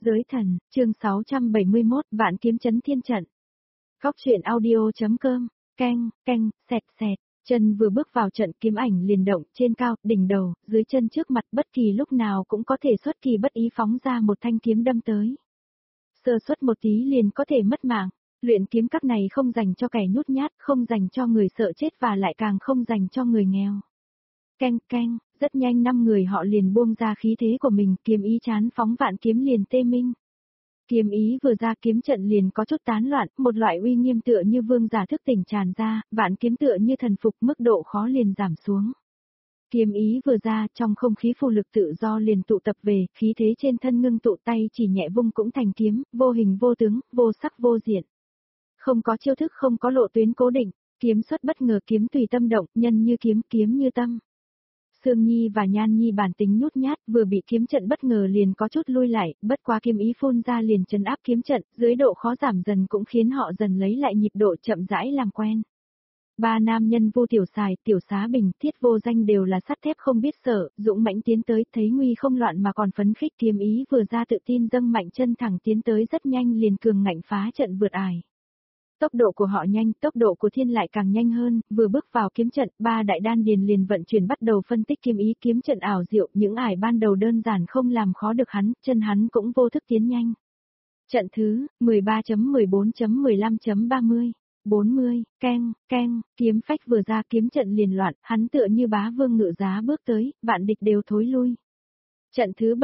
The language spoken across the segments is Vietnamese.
Giới thần, chương 671, Vạn Kiếm Chấn Thiên Trận. Góc truyện audio.com, canh, xẹt. Chân vừa bước vào trận kiếm ảnh liền động, trên cao, đỉnh đầu, dưới chân trước mặt bất kỳ lúc nào cũng có thể xuất kỳ bất ý phóng ra một thanh kiếm đâm tới. Sơ suất một tí liền có thể mất mạng, luyện kiếm các này không dành cho kẻ nhút nhát, không dành cho người sợ chết và lại càng không dành cho người nghèo. Canh, rất nhanh 5 người họ liền buông ra khí thế của mình, kiếm ý chán phóng vạn kiếm liền tê minh. Kiếm ý vừa ra kiếm trận liền có chút tán loạn, một loại uy nghiêm tựa như vương giả thức tỉnh tràn ra, vạn kiếm tựa như thần phục, mức độ khó liền giảm xuống. Kiếm ý vừa ra, trong không khí phù lực tự do liền tụ tập về, khí thế trên thân ngưng tụ, tay chỉ nhẹ vung cũng thành kiếm, vô hình vô tướng, vô sắc vô diện. Không có chiêu thức, không có lộ tuyến cố định, kiếm xuất bất ngờ, kiếm tùy tâm động, nhân như kiếm, kiếm như tâm. Sương Nhi và Nhan Nhi bản tính nhút nhát, vừa bị kiếm trận bất ngờ liền có chút lui lại, bất quá kiếm ý phun ra liền trấn áp kiếm trận, dưới độ khó giảm dần cũng khiến họ dần lấy lại nhịp độ, chậm rãi làm quen. Ba nam nhân Vu Tiểu Sài, Tiểu Xá Bình, Thiết Vô Danh đều là sắt thép không biết sợ, dũng mãnh tiến tới, thấy nguy không loạn mà còn phấn khích, kiếm ý vừa ra tự tin dâng mạnh chân thẳng tiến tới, rất nhanh liền cường ngạnh phá trận vượt ải. Tốc độ của họ nhanh, tốc độ của Thiên lại càng nhanh hơn, vừa bước vào kiếm trận, ba đại đan điền liền vận chuyển bắt đầu phân tích kiếm ý, kiếm trận ảo diệu, những ải ban đầu đơn giản không làm khó được hắn, chân hắn cũng vô thức tiến nhanh. Trận thứ 13.14.15.30, 40, keng, kiếm phách vừa ra kiếm trận liền loạn, hắn tựa như bá vương ngự giá bước tới, vạn địch đều thối lui. Trận thứ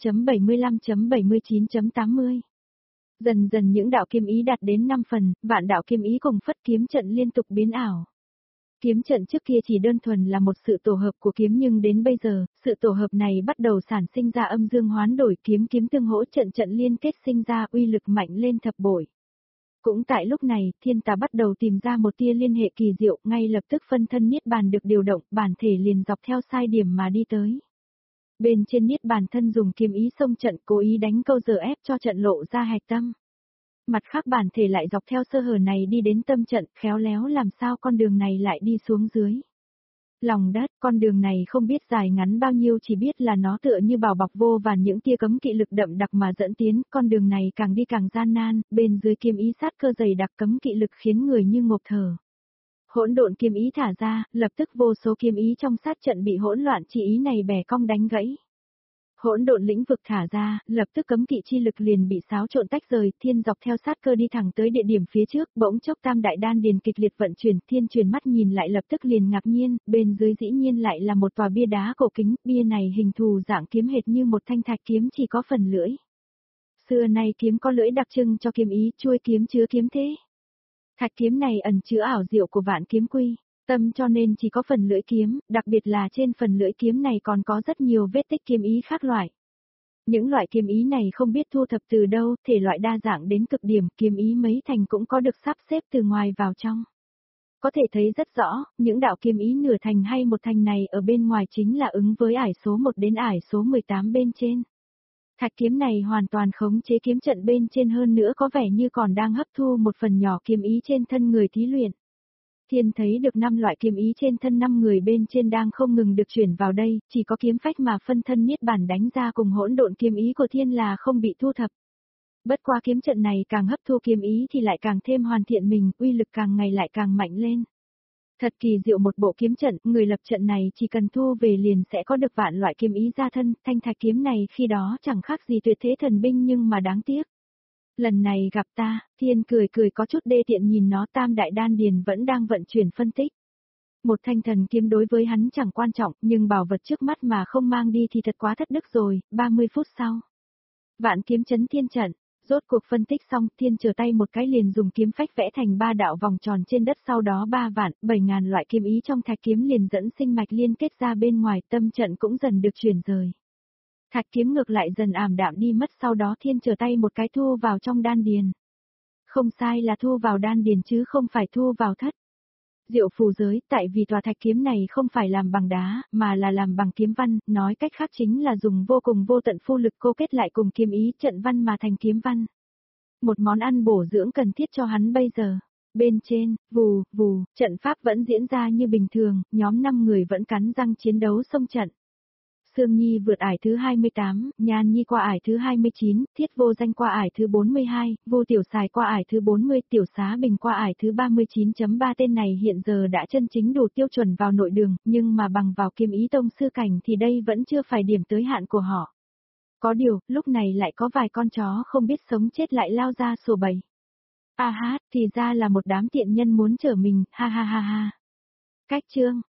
70.75.79.80. Dần dần những đạo kiếm ý đạt đến 5 phần, vạn đạo kiếm ý cùng phất kiếm trận liên tục biến ảo. Kiếm trận trước kia chỉ đơn thuần là một sự tổ hợp của kiếm nhưng đến bây giờ, sự tổ hợp này bắt đầu sản sinh ra âm dương hoán đổi, kiếm tương hỗ, trận liên kết sinh ra uy lực mạnh lên thập bội. Cũng tại lúc này, Thiên Tà bắt đầu tìm ra một tia liên hệ kỳ diệu, ngay lập tức phân thân niết bàn được điều động, bản thể liền dọc theo sai điểm mà đi tới. Bên trên niết bàn thân dùng kiếm ý xông trận, cố ý đánh câu giờ ép cho trận lộ ra hạch tâm. Mặt khác bản thể lại dọc theo sơ hở này đi đến tâm trận, khéo léo làm sao con đường này lại đi xuống dưới. Lòng đất, con đường này không biết dài ngắn bao nhiêu, chỉ biết là nó tựa như bảo bọc vô vàn những tia cấm kỵ lực đậm đặc mà dẫn tiến, con đường này càng đi càng gian nan, bên dưới kiếm ý sát cơ dày đặc cấm kỵ lực khiến người như ngộp thở. Hỗn độn kiếm ý thả ra, lập tức vô số kiếm ý trong sát trận bị hỗn loạn chỉ ý này bẻ cong đánh gãy. Hỗn độn lĩnh vực thả ra, lập tức cấm kỵ chi lực liền bị xáo trộn tách rời, Thiên dọc theo sát cơ đi thẳng tới địa điểm phía trước, bỗng chốc tam đại đan điền kịch liệt vận chuyển, Thiên truyền mắt nhìn lại lập tức liền ngạc nhiên, bên dưới dĩ nhiên lại là một tòa bia đá cổ kính, bia này hình thù dạng kiếm hệt như một thanh thạch kiếm chỉ có phần lưỡi. Xưa nay kiếm có lưỡi đặc trưng cho kiếm ý, chuôi kiếm chứa kiếm thế. Thạch kiếm này ẩn chứa ảo diệu của vạn kiếm quy. Tâm cho nên chỉ có phần lưỡi kiếm, đặc biệt là trên phần lưỡi kiếm này còn có rất nhiều vết tích kiếm ý khác loại. Những loại kiếm ý này không biết thu thập từ đâu, thể loại đa dạng đến cực điểm, kiếm ý mấy thành cũng có được sắp xếp từ ngoài vào trong. Có thể thấy rất rõ, những đạo kiếm ý nửa thành hay một thành này ở bên ngoài chính là ứng với ải số 1 đến ải số 18 bên trên. Thạch kiếm này hoàn toàn khống chế kiếm trận bên trên, hơn nữa có vẻ như còn đang hấp thu một phần nhỏ kiếm ý trên thân người thí luyện. Thiên thấy được 5 loại kiếm ý trên thân 5 người bên trên đang không ngừng được chuyển vào đây, chỉ có kiếm phách mà phân thân niết bàn đánh ra cùng hỗn độn kiếm ý của Thiên là không bị thu thập. Bất qua kiếm trận này càng hấp thu kiếm ý thì lại càng thêm hoàn thiện mình, uy lực càng ngày lại càng mạnh lên. Thật kỳ diệu một bộ kiếm trận, người lập trận này chỉ cần thu về liền sẽ có được vạn loại kiếm ý ra thân, thanh thạch kiếm này khi đó chẳng khác gì tuyệt thế thần binh nhưng mà đáng tiếc. Lần này gặp ta, Thiên cười có chút đê tiện nhìn nó, tam đại đan điền vẫn đang vận chuyển phân tích. Một thanh thần kiếm đối với hắn chẳng quan trọng, nhưng bảo vật trước mắt mà không mang đi thì thật quá thất đức rồi, 30 phút sau. Vạn kiếm chấn thiên trận, rốt cuộc phân tích xong, Thiên trở tay một cái liền dùng kiếm phách vẽ thành 3 đạo vòng tròn trên đất, sau đó 3.700.000 loại kiếm ý trong thạch kiếm liền dẫn sinh mạch liên kết ra bên ngoài, tâm trận cũng dần được chuyển rời. Thạch kiếm ngược lại dần ảm đạm đi mất, sau đó Thiên trở tay một cái thu vào trong đan điền. Không sai là thu vào đan điền chứ không phải thu vào thất. Diệu phù giới, tại vì tòa thạch kiếm này không phải làm bằng đá, mà là làm bằng kiếm văn, nói cách khác chính là dùng vô cùng vô tận phu lực cô kết lại cùng kiếm ý trận văn mà thành kiếm văn. Một món ăn bổ dưỡng cần thiết cho hắn bây giờ. Bên trên, vù, trận pháp vẫn diễn ra như bình thường, nhóm 5 người vẫn cắn răng chiến đấu xông trận. Sương Nhi vượt ải thứ 28, Nhan Nhi qua ải thứ 29, Thiết Vô Danh qua ải thứ 42, Vô Tiểu Sài qua ải thứ 40, Tiểu Xá Bình qua ải thứ 39.3 tên này hiện giờ đã chân chính đủ tiêu chuẩn vào nội đường, nhưng mà bằng vào kiếm ý tông sư cảnh thì đây vẫn chưa phải điểm tới hạn của họ. Có điều, lúc này lại có vài con chó không biết sống chết lại lao ra sổ bầy. À ha, thì ra là một đám tiện nhân muốn chở mình, ha ha ha ha. Cách chương